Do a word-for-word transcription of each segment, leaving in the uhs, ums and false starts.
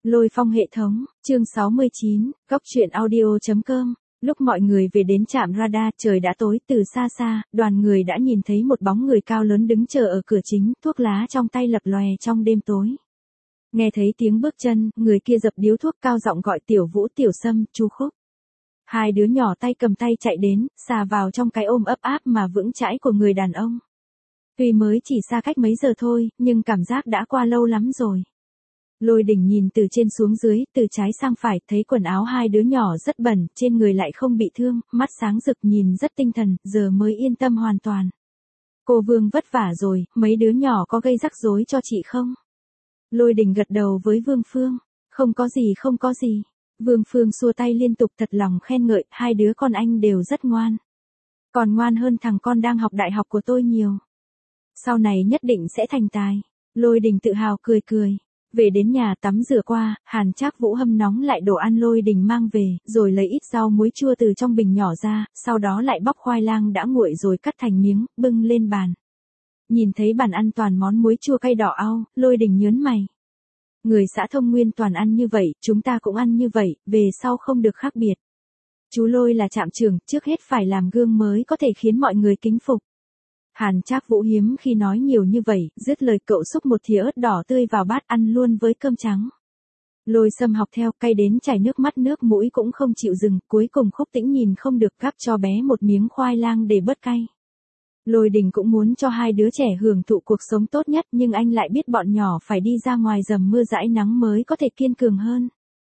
Lôi phong hệ thống, chương sáu mươi chín, góc truyện audio.com. Lúc mọi người về đến trạm radar, trời đã tối, từ xa xa, đoàn người đã nhìn thấy một bóng người cao lớn đứng chờ ở cửa chính, thuốc lá trong tay lập lòe trong đêm tối. Nghe thấy tiếng bước chân, người kia dập điếu thuốc cao giọng gọi Tiểu Vũ, Tiểu Sâm, Chu Khúc. Hai đứa nhỏ tay cầm tay chạy đến, xà vào trong cái ôm ấp áp mà vững chãi của người đàn ông. Tuy mới chỉ xa cách mấy giờ thôi, nhưng cảm giác đã qua lâu lắm rồi. Lôi Đình nhìn từ trên xuống dưới, từ trái sang phải, thấy quần áo hai đứa nhỏ rất bẩn, trên người lại không bị thương, mắt sáng rực nhìn rất tinh thần, giờ mới yên tâm hoàn toàn. Cô Vương vất vả rồi, mấy đứa nhỏ có gây rắc rối cho chị không? Lôi Đình gật đầu với Vương Phương. Không có gì không có gì. Vương Phương xua tay liên tục thật lòng khen ngợi, hai đứa con anh đều rất ngoan. Còn ngoan hơn thằng con đang học đại học của tôi nhiều. Sau này nhất định sẽ thành tài. Lôi Đình tự hào cười cười. Về đến nhà tắm rửa qua, Hàn Trác Vũ hâm nóng lại đồ ăn Lôi Đình mang về, rồi lấy ít rau muối chua từ trong bình nhỏ ra, sau đó lại bóc khoai lang đã nguội rồi cắt thành miếng, bưng lên bàn. Nhìn thấy bàn ăn toàn món muối chua cay đỏ au, Lôi Đình nhớn mày. Người xã Thông Nguyên toàn ăn như vậy, chúng ta cũng ăn như vậy, về sau không được khác biệt. Chú Lôi là trạm trưởng, trước hết phải làm gương mới có thể khiến mọi người kính phục. Hàn Trác Vũ hiếm khi nói nhiều như vậy, dứt lời cậu xúc một thìa ớt đỏ tươi vào bát ăn luôn với cơm trắng. Lôi Sâm học theo, cay đến chảy nước mắt nước mũi cũng không chịu dừng, cuối cùng Khúc Tĩnh nhìn không được gắp cho bé một miếng khoai lang để bớt cay. Lôi Đình cũng muốn cho hai đứa trẻ hưởng thụ cuộc sống tốt nhất, nhưng anh lại biết bọn nhỏ phải đi ra ngoài dầm mưa dãi nắng mới có thể kiên cường hơn.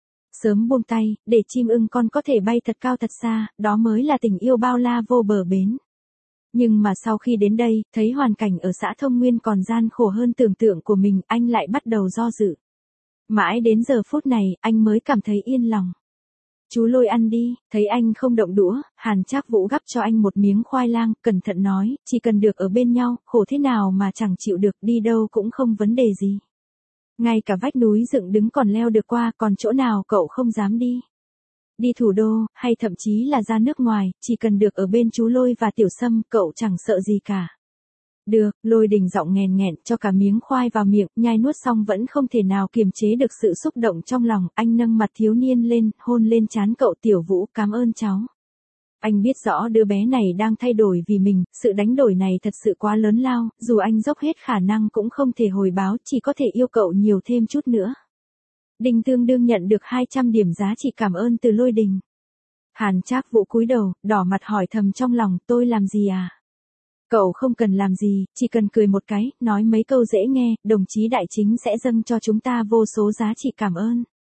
Sớm buông tay, để chim ưng con có thể bay thật cao thật xa, đó mới là tình yêu bao la vô bờ bến. Nhưng mà sau khi đến đây, thấy hoàn cảnh ở xã Thông Nguyên còn gian khổ hơn tưởng tượng của mình, anh lại bắt đầu do dự. Mãi đến giờ phút này, anh mới cảm thấy yên lòng. Chú Lôi ăn đi, thấy anh không động đũa, Hàn Trác Vũ gắp cho anh một miếng khoai lang, cẩn thận nói, chỉ cần được ở bên nhau, khổ thế nào mà chẳng chịu được, đi đâu cũng không vấn đề gì. Ngay cả vách núi dựng đứng còn leo được qua, còn chỗ nào cậu không dám đi. Đi thủ đô, hay thậm chí là ra nước ngoài, chỉ cần được ở bên chú Lôi và Tiểu Sâm, cậu chẳng sợ gì cả. Được, Lôi Đình giọng nghèn nghẹn, cho cả miếng khoai vào miệng, nhai nuốt xong vẫn không thể nào kiềm chế được sự xúc động trong lòng, anh nâng mặt thiếu niên lên, hôn lên trán cậu. Tiểu Vũ, cảm ơn cháu. Anh biết rõ đứa bé này đang thay đổi vì mình, sự đánh đổi này thật sự quá lớn lao, dù anh dốc hết khả năng cũng không thể hồi báo, chỉ có thể yêu cậu nhiều thêm chút nữa. Đình tương đương nhận được hai trăm điểm giá trị cảm ơn từ Lôi Đình. Hàn Trác Vũ cúi đầu, đỏ mặt hỏi thầm trong lòng, tôi làm gì à? Cậu không cần làm gì, chỉ cần cười một cái, nói mấy câu dễ nghe, đồng chí đại chính sẽ dâng cho chúng ta vô số giá trị cảm ơn.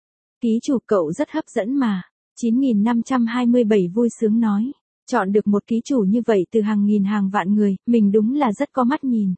Ký chủ, cậu rất hấp dẫn mà. chín nghìn năm trăm hai mươi bảy vui sướng nói. Chọn được một ký chủ như vậy từ hàng nghìn hàng vạn người, mình đúng là rất có mắt nhìn.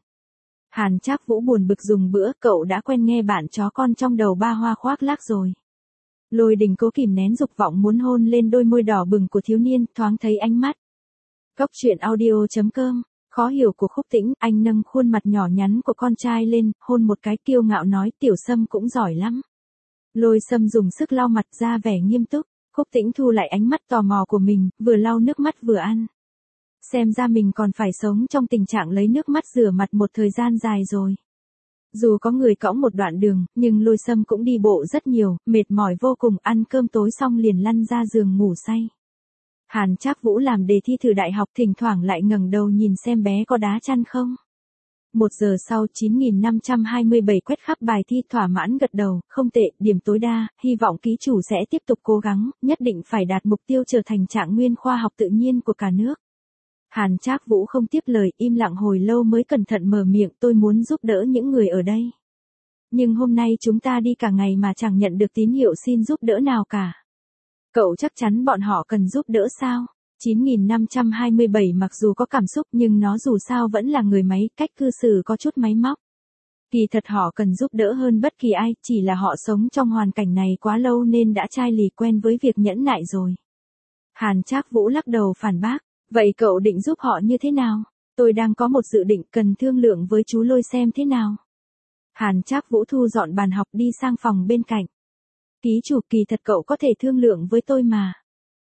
Hàn Trác Vũ buồn bực dùng bữa, cậu đã quen nghe bạn chó con trong đầu ba hoa khoác lác rồi. Lôi Đình cố kìm nén dục vọng muốn hôn lên đôi môi đỏ bừng của thiếu niên, thoáng thấy ánh mắt. Góc truyện audio.com. Khó hiểu của Khúc Tĩnh, anh nâng khuôn mặt nhỏ nhắn của con trai lên, hôn một cái, kiêu ngạo nói, Tiểu Sâm cũng giỏi lắm. Lôi Sâm dùng sức lau mặt ra vẻ nghiêm túc, Khúc Tĩnh thu lại ánh mắt tò mò của mình, vừa lau nước mắt vừa ăn. Xem ra mình còn phải sống trong tình trạng lấy nước mắt rửa mặt một thời gian dài rồi. Dù có người cõng một đoạn đường, nhưng Lôi Sâm cũng đi bộ rất nhiều, mệt mỏi vô cùng, ăn cơm tối xong liền lăn ra giường ngủ say. Hàn Trác Vũ làm đề thi thử đại học, thỉnh thoảng lại ngẩng đầu nhìn xem bé có đá chăn không. Một giờ sau, chín nghìn năm trăm hai mươi bảy quét khắp bài thi, thỏa mãn gật đầu, không tệ, điểm tối đa, hy vọng ký chủ sẽ tiếp tục cố gắng, nhất định phải đạt mục tiêu trở thành trạng nguyên khoa học tự nhiên của cả nước. Hàn Trác Vũ không tiếp lời, im lặng hồi lâu mới cẩn thận mở miệng, tôi muốn giúp đỡ những người ở đây. Nhưng hôm nay chúng ta đi cả ngày mà chẳng nhận được tín hiệu xin giúp đỡ nào cả. Cậu chắc chắn bọn họ cần giúp đỡ sao? chín nghìn năm trăm hai mươi bảy mặc dù có cảm xúc nhưng nó dù sao vẫn là người máy, cách cư xử có chút máy móc. Kỳ thật họ cần giúp đỡ hơn bất kỳ ai, chỉ là họ sống trong hoàn cảnh này quá lâu nên đã chai lì quen với việc nhẫn nại rồi. Hàn Trác Vũ lắc đầu phản bác, vậy cậu định giúp họ như thế nào? Tôi đang có một dự định cần thương lượng với chú Lôi xem thế nào. Hàn Trác Vũ thu dọn bàn học đi sang phòng bên cạnh. Ký chủ, kỳ thật cậu có thể thương lượng với tôi mà.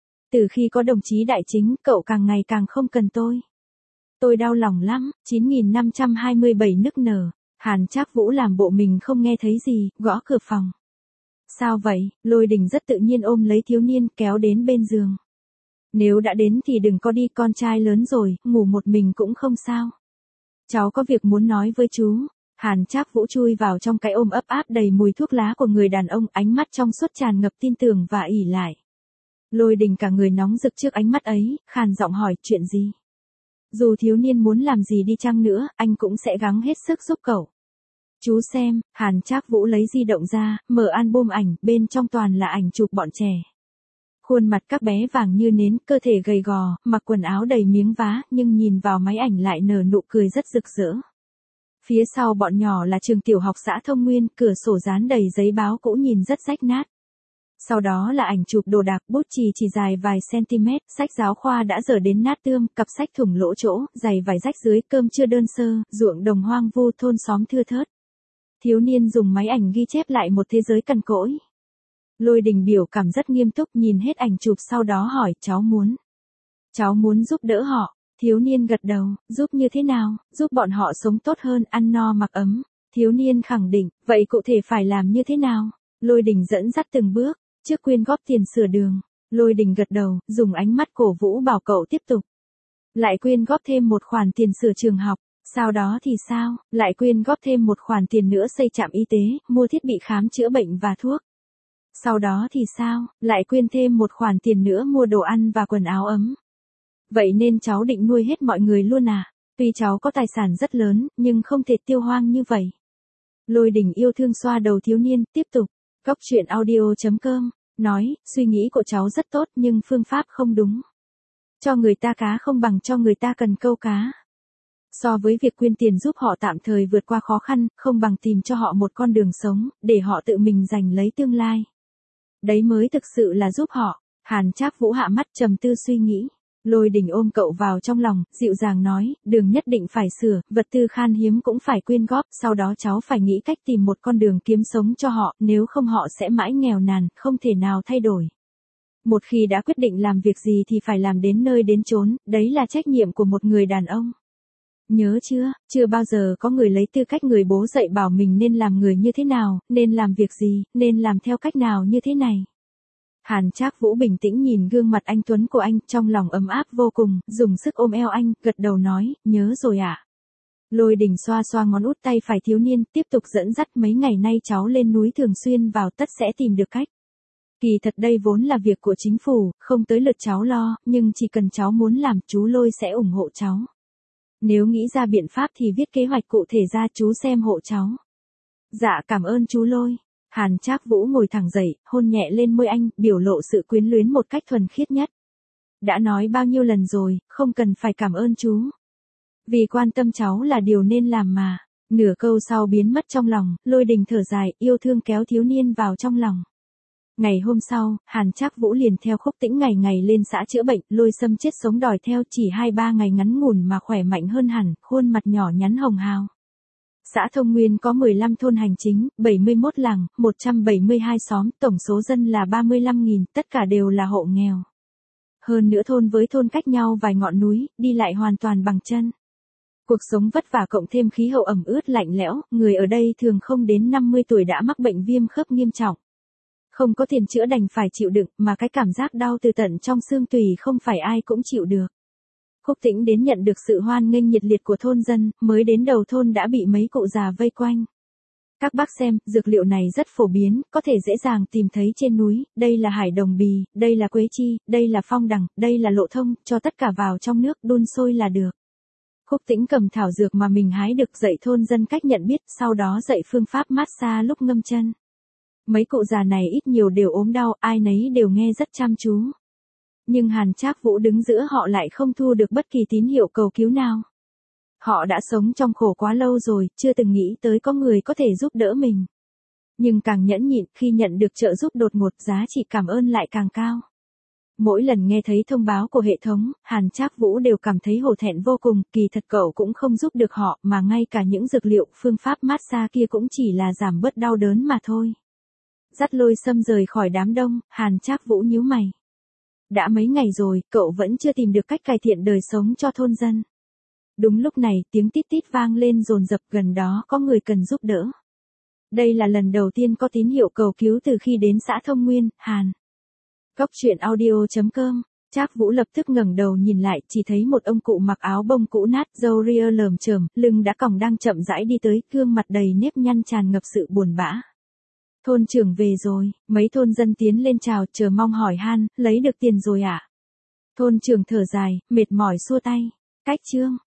Từ khi có đồng chí đại chính, cậu càng ngày càng không cần tôi. Tôi đau lòng lắm. chín nghìn năm trăm hai mươi bảy nức nở. Hàn Trác Vũ làm bộ mình không nghe thấy gì, gõ cửa phòng. Sao vậy? Lôi Đình rất tự nhiên ôm lấy thiếu niên kéo đến bên giường. Nếu đã đến thì đừng có đi, con trai lớn rồi, ngủ một mình cũng không sao. Cháu có việc muốn nói với chú. Hàn Trác Vũ chui vào trong cái ôm ấp áp đầy mùi thuốc lá của người đàn ông, ánh mắt trong suốt tràn ngập tin tưởng và ỷ lại. Lôi Đình cả người nóng rực trước ánh mắt ấy, khàn giọng hỏi chuyện gì. Dù thiếu niên muốn làm gì đi chăng nữa, anh cũng sẽ gắng hết sức giúp cậu. Chú xem, Hàn Trác Vũ lấy di động ra, mở album ảnh, bên trong toàn là ảnh chụp bọn trẻ. Khuôn mặt các bé vàng như nến, cơ thể gầy gò, mặc quần áo đầy miếng vá, nhưng nhìn vào máy ảnh lại nở nụ cười rất rực rỡ. Phía sau bọn nhỏ là trường tiểu học xã Thông Nguyên, cửa sổ dán đầy giấy báo cũ nhìn rất rách nát. Sau đó là ảnh chụp đồ đạc, bút chì chỉ dài vài cm, sách giáo khoa đã dở đến nát tươm, cặp sách thủng lỗ chỗ, giày vải rách dưới, cơm chưa đơn sơ, ruộng đồng hoang vu, thôn xóm thưa thớt. Thiếu niên dùng máy ảnh ghi chép lại một thế giới cằn cỗi. Lôi Đình biểu cảm rất nghiêm túc, nhìn hết ảnh chụp sau đó hỏi, cháu muốn. Cháu muốn giúp đỡ họ. Thiếu niên gật đầu, giúp như thế nào? Giúp bọn họ sống tốt hơn, ăn no mặc ấm. Thiếu niên khẳng định, vậy cụ thể phải làm như thế nào? Lôi Đình dẫn dắt từng bước, trước quyên góp tiền sửa đường. Lôi Đình gật đầu, dùng ánh mắt cổ vũ bảo cậu tiếp tục. Lại quyên góp thêm một khoản tiền sửa trường học. Sau đó thì sao? Lại quyên góp thêm một khoản tiền nữa xây trạm y tế, mua thiết bị khám chữa bệnh và thuốc. Sau đó thì sao? Lại quyên thêm một khoản tiền nữa mua đồ ăn và quần áo ấm. Vậy nên cháu định nuôi hết mọi người luôn à? Tuy cháu có tài sản rất lớn, nhưng không thể tiêu hoang như vậy. Lôi Đình yêu thương xoa đầu thiếu niên, tiếp tục. Góc truyện audio chấm com, nói, suy nghĩ của cháu rất tốt nhưng phương pháp không đúng. Cho người ta cá không bằng cho người ta cần câu cá. So với việc quyên tiền giúp họ tạm thời vượt qua khó khăn, không bằng tìm cho họ một con đường sống, để họ tự mình giành lấy tương lai. Đấy mới thực sự là giúp họ. Hàn Trác Vũ hạ mắt trầm tư suy nghĩ. Lôi Đình ôm cậu vào trong lòng, dịu dàng nói, đường nhất định phải sửa, vật tư khan hiếm cũng phải quyên góp, sau đó cháu phải nghĩ cách tìm một con đường kiếm sống cho họ, nếu không họ sẽ mãi nghèo nàn, không thể nào thay đổi. Một khi đã quyết định làm việc gì thì phải làm đến nơi đến chốn, đấy là trách nhiệm của một người đàn ông. Nhớ chưa, chưa bao giờ có người lấy tư cách người bố dạy bảo mình nên làm người như thế nào, nên làm việc gì, nên làm theo cách nào như thế này. Hàn Trác Vũ bình tĩnh nhìn gương mặt anh tuấn của anh, trong lòng ấm áp vô cùng, dùng sức ôm eo anh, gật đầu nói, nhớ rồi ạ. À? Lôi Đình xoa xoa ngón út tay phải thiếu niên, tiếp tục dẫn dắt, mấy ngày nay cháu lên núi thường xuyên vào, tất sẽ tìm được cách. Kỳ thật đây vốn là việc của chính phủ, không tới lượt cháu lo, nhưng chỉ cần cháu muốn làm, chú Lôi sẽ ủng hộ cháu. Nếu nghĩ ra biện pháp thì viết kế hoạch cụ thể ra, chú xem hộ cháu. Dạ cảm ơn chú Lôi. Hàn Trác Vũ ngồi thẳng dậy, hôn nhẹ lên môi anh, biểu lộ sự quyến luyến một cách thuần khiết nhất. Đã nói bao nhiêu lần rồi, không cần phải cảm ơn chú. Vì quan tâm cháu là điều nên làm mà. Nửa câu sau biến mất trong lòng, Lôi Đình thở dài, yêu thương kéo thiếu niên vào trong lòng. Ngày hôm sau, Hàn Trác Vũ liền theo Khúc Tĩnh ngày ngày lên xã chữa bệnh, Lôi Sâm chết sống đòi theo, chỉ hai ba ngày ngắn ngủn mà khỏe mạnh hơn hẳn, khuôn mặt nhỏ nhắn hồng hào. Xã Thông Nguyên có mười lăm thôn hành chính, bảy mươi mốt làng, một trăm bảy mươi hai xóm, tổng số dân là ba mươi lăm nghìn, tất cả đều là hộ nghèo. Hơn nữa thôn với thôn cách nhau vài ngọn núi, đi lại hoàn toàn bằng chân. Cuộc sống vất vả cộng thêm khí hậu ẩm ướt lạnh lẽo, người ở đây thường không đến năm mươi tuổi đã mắc bệnh viêm khớp nghiêm trọng. Không có tiền chữa đành phải chịu đựng, mà cái cảm giác đau từ tận trong xương tủy không phải ai cũng chịu được. Khúc Tĩnh đến nhận được sự hoan nghênh nhiệt liệt của thôn dân, mới đến đầu thôn đã bị mấy cụ già vây quanh. Các bác xem, dược liệu này rất phổ biến, có thể dễ dàng tìm thấy trên núi, đây là hải đồng bì, đây là quế chi, đây là phong đằng, đây là lộ thông, cho tất cả vào trong nước đun sôi là được. Khúc Tĩnh cầm thảo dược mà mình hái được dạy thôn dân cách nhận biết, sau đó dạy phương pháp massage lúc ngâm chân. Mấy cụ già này ít nhiều đều ốm đau, ai nấy đều nghe rất chăm chú. Nhưng Hàn Trác Vũ đứng giữa họ lại không thu được bất kỳ tín hiệu cầu cứu nào. Họ đã sống trong khổ quá lâu rồi, chưa từng nghĩ tới có người có thể giúp đỡ mình. Nhưng càng nhẫn nhịn, khi nhận được trợ giúp đột ngột, giá trị cảm ơn lại càng cao. Mỗi lần nghe thấy thông báo của hệ thống, Hàn Trác Vũ đều cảm thấy hổ thẹn vô cùng, kỳ thật cậu cũng không giúp được họ, mà ngay cả những dược liệu, phương pháp massage kia cũng chỉ là giảm bớt đau đớn mà thôi. Dắt Lôi Sâm rời khỏi đám đông, Hàn Trác Vũ nhíu mày. Đã mấy ngày rồi, cậu vẫn chưa tìm được cách cải thiện đời sống cho thôn dân. Đúng lúc này, tiếng tít tít vang lên dồn dập, gần đó có người cần giúp đỡ. Đây là lần đầu tiên có tín hiệu cầu cứu từ khi đến xã Thông Nguyên, Hàn. Góc truyện audio.com. Trác Vũ lập tức ngẩng đầu nhìn lại, chỉ thấy một ông cụ mặc áo bông cũ nát, râu ria lởm chởm, lưng đã còng đang chậm rãi đi tới, gương mặt đầy nếp nhăn tràn ngập sự buồn bã. Thôn trưởng về rồi, mấy thôn dân tiến lên chào, chờ mong hỏi han, lấy được tiền rồi ạ? À? Thôn trưởng thở dài, mệt mỏi xua tay. Cách chương.